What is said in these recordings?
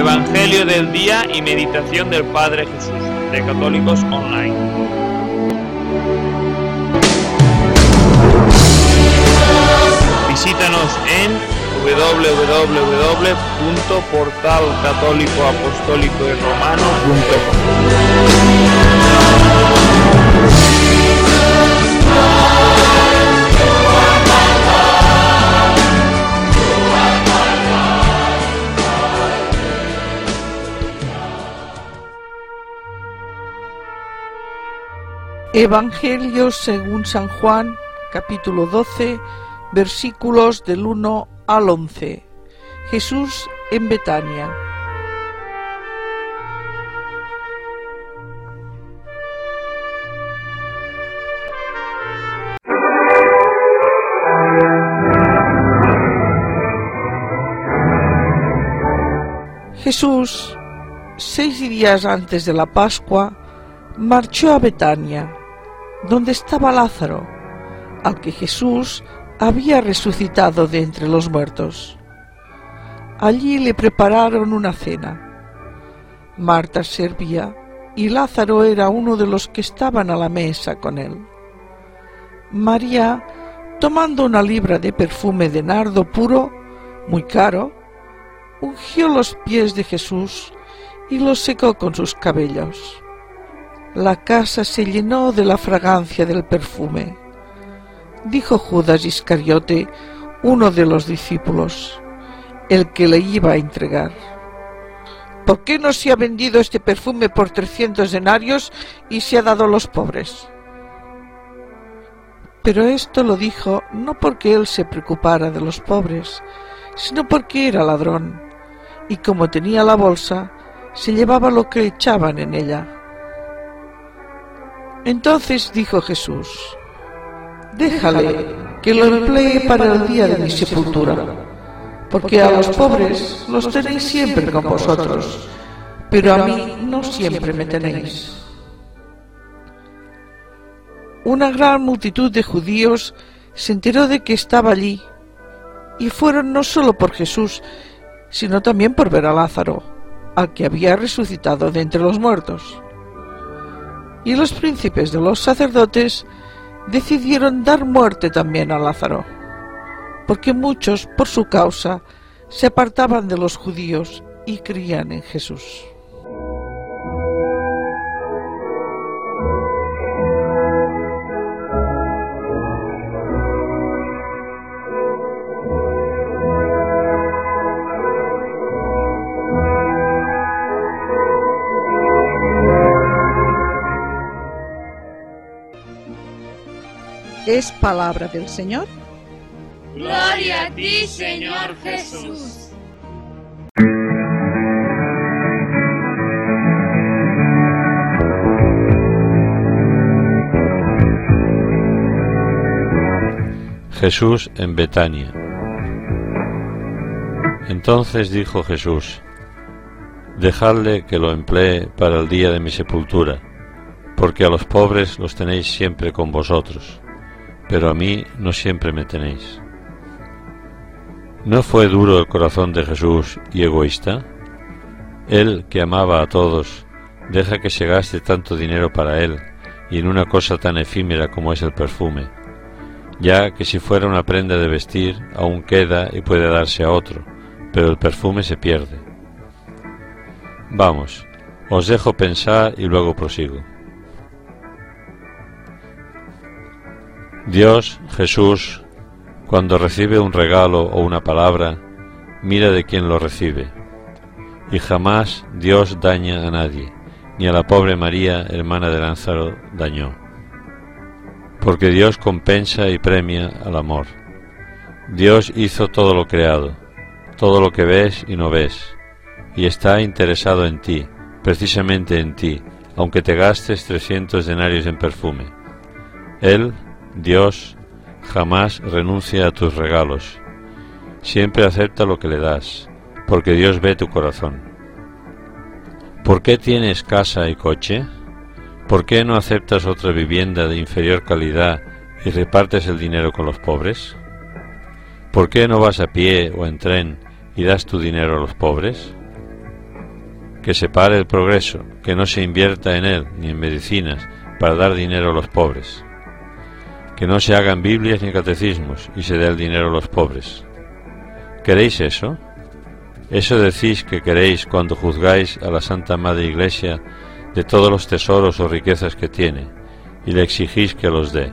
Evangelio del día y meditación del Padre Jesús, de Católicos Online. Visítanos en www.portalcatólicoapostólicoyromano.com. Evangelio según San Juan, capítulo 12, versículos del 1 al 11. Jesús en Betania. Jesús, 6 días antes de la Pascua, marchó a Betania, donde estaba Lázaro, al que Jesús había resucitado de entre los muertos. Allí le prepararon una cena. Marta servía y Lázaro era uno de los que estaban a la mesa con él. María, tomando una libra de perfume de nardo puro, muy caro, ungió los pies de Jesús y los secó con sus cabellos. La casa se llenó de la fragancia del perfume. Dijo Judas Iscariote, uno de los discípulos, el que le iba a entregar: ¿por qué no se ha vendido este perfume por 300 denarios y se ha dado a los pobres? Pero esto lo dijo no porque él se preocupara de los pobres, sino porque era ladrón, y como tenía la bolsa, se llevaba lo que echaban en ella. Entonces dijo Jesús: déjale, que lo emplee para el día de mi sepultura, porque a los pobres los tenéis siempre con vosotros, pero a mí no siempre me tenéis. Una gran multitud de judíos se enteró de que estaba allí, y fueron no solo por Jesús, sino también por ver a Lázaro, al que había resucitado de entre los muertos. Y los príncipes de los sacerdotes decidieron dar muerte también a Lázaro, porque muchos, por su causa, se apartaban de los judíos y creían en Jesús. Es palabra del Señor. Gloria a ti, Señor Jesús. Jesús en Betania. Entonces dijo Jesús: dejadle que lo emplee para el día de mi sepultura, porque a los pobres los tenéis siempre con vosotros, pero a mí no siempre me tenéis. ¿No fue duro el corazón de Jesús y egoísta? Él, que amaba a todos, deja que se gaste tanto dinero para él y en una cosa tan efímera como es el perfume, ya que si fuera una prenda de vestir aún queda y puede darse a otro, pero el perfume se pierde. Vamos, os dejo pensar y luego prosigo. Dios, Jesús, cuando recibe un regalo o una palabra, mira de quién lo recibe. Y jamás Dios daña a nadie, ni a la pobre María, hermana de Lázaro, dañó. Porque Dios compensa y premia al amor. Dios hizo todo lo creado, todo lo que ves y no ves, y está interesado en ti, precisamente en ti, aunque te gastes 300 denarios en perfume. Él, Dios, jamás renuncia a tus regalos, siempre acepta lo que le das, porque Dios ve tu corazón. ¿Por qué tienes casa y coche? ¿Por qué no aceptas otra vivienda de inferior calidad y repartes el dinero con los pobres? ¿Por qué no vas a pie o en tren y das tu dinero a los pobres? que se pare el progreso, que no se invierta en él ni en medicinas para dar dinero a los pobres, que no se hagan Biblias ni catecismos y se dé el dinero a los pobres. ¿Queréis eso? ¿Eso decís que queréis cuando juzgáis a la Santa Madre Iglesia de todos los tesoros o riquezas que tiene y le exigís que los dé?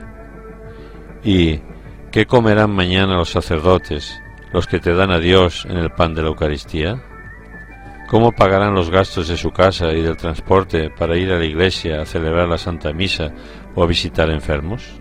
¿Y qué comerán mañana los sacerdotes, los que te dan a Dios en el pan de la Eucaristía? ¿Cómo pagarán los gastos de su casa y del transporte para ir a la iglesia a celebrar la Santa Misa o a visitar enfermos?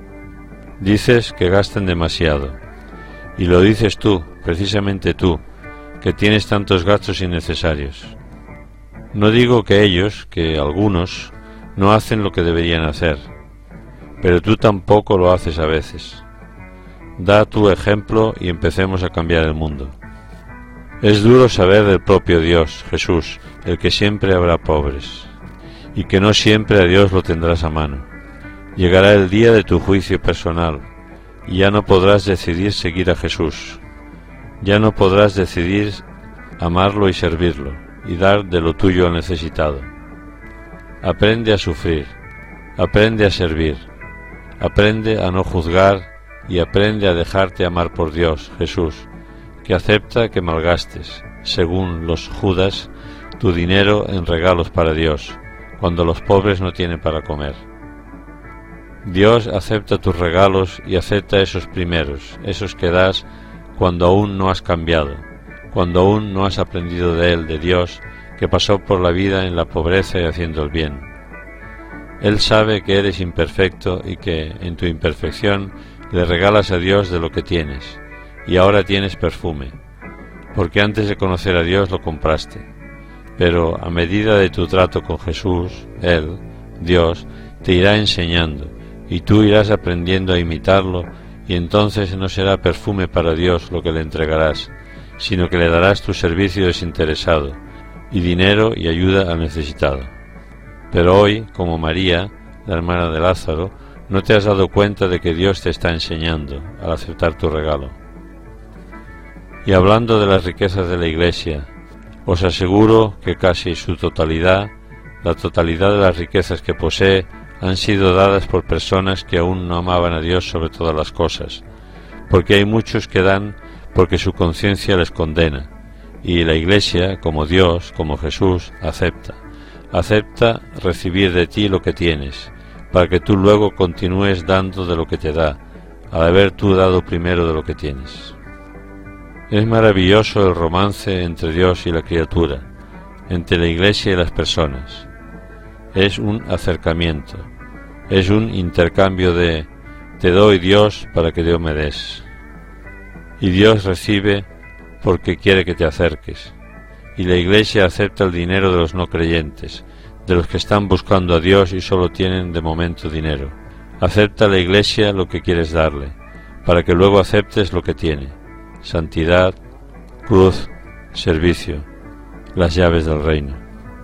Dices que gastan demasiado, y lo dices tú, precisamente tú, que tienes tantos gastos innecesarios. No digo que ellos, que algunos, no hacen lo que deberían hacer, pero tú tampoco lo haces a veces. Da tu ejemplo y empecemos a cambiar el mundo. Es duro saber del propio Dios, Jesús, el que siempre habrá pobres, y que no siempre a Dios lo tendrás a mano. Llegará el día de tu juicio personal, y ya no podrás decidir seguir a Jesús. Ya no podrás decidir amarlo y servirlo, y dar de lo tuyo al necesitado. Aprende a sufrir, aprende a servir, aprende a no juzgar y aprende a dejarte amar por Dios, Jesús, que acepta que malgastes, según los Judas, tu dinero en regalos para Dios, cuando los pobres no tienen para comer. Dios acepta tus regalos y acepta esos primeros, esos que das cuando aún no has cambiado, cuando aún no has aprendido de Él, de Dios, que pasó por la vida en la pobreza y haciendo el bien. Él sabe que eres imperfecto y que, en tu imperfección, le regalas a Dios de lo que tienes, y ahora tienes perfume, porque antes de conocer a Dios lo compraste. Pero a medida de tu trato con Jesús, Él, Dios, te irá enseñando, y tú irás aprendiendo a imitarlo, y entonces no será perfume para Dios lo que le entregarás, sino que le darás tu servicio desinteresado, y dinero y ayuda al necesitado. Pero hoy, como María, la hermana de Lázaro, no te has dado cuenta de que Dios te está enseñando al aceptar tu regalo. Y hablando de las riquezas de la Iglesia, os aseguro que casi su totalidad, la totalidad de las riquezas que posee, han sido dadas por personas que aún no amaban a Dios sobre todas las cosas, porque hay muchos que dan porque su conciencia les condena, y la Iglesia, como Dios, como Jesús, acepta recibir de ti lo que tienes, para que tú luego continúes dando de lo que te da, al haber tú dado primero de lo que tienes. Es maravilloso el romance entre Dios y la criatura, entre la Iglesia y las personas. Es un acercamiento, es un intercambio de te doy Dios para que Dios me des. Y Dios recibe porque quiere que te acerques. Y la Iglesia acepta el dinero de los no creyentes, de los que están buscando a Dios y solo tienen de momento dinero. Acepta la Iglesia lo que quieres darle, para que luego aceptes lo que tiene. Santidad, cruz, servicio, las llaves del reino.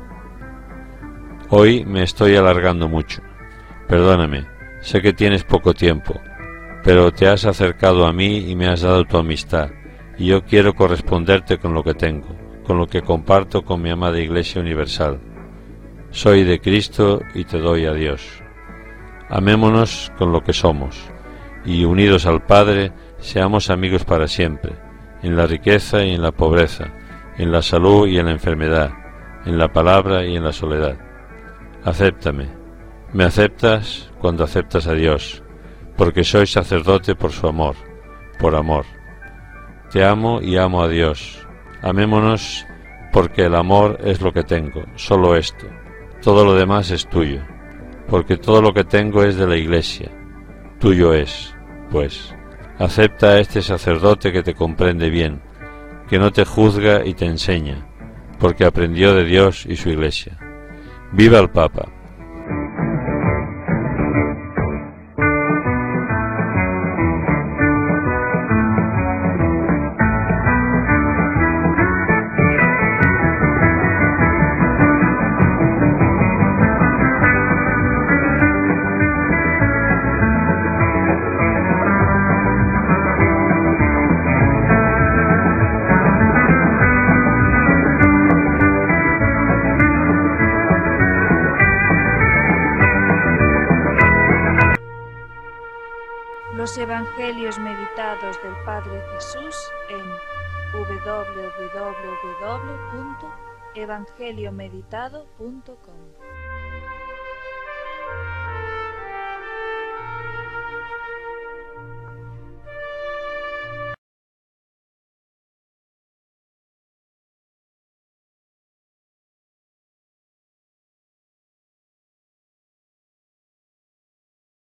Hoy me estoy alargando mucho. Perdóname, sé que tienes poco tiempo, pero te has acercado a mí y me has dado tu amistad, y yo quiero corresponderte con lo que tengo, con lo que comparto con mi amada Iglesia Universal. Soy de Cristo y te doy a Dios. Amémonos con lo que somos, y unidos al Padre, seamos amigos para siempre, en la riqueza y en la pobreza, en la salud y en la enfermedad, en la palabra y en la soledad. Acéptame. Me aceptas cuando aceptas a Dios, porque soy sacerdote por su amor, por amor. Te amo y amo a Dios. Amémonos porque el amor es lo que tengo, solo esto. Todo lo demás es tuyo, porque todo lo que tengo es de la Iglesia. Tuyo es, pues. Acepta a este sacerdote que te comprende bien, que no te juzga y te enseña, porque aprendió de Dios y su Iglesia. ¡Viva el Papa! Los Evangelios meditados del Padre Jesús en www.evangeliomeditado.com.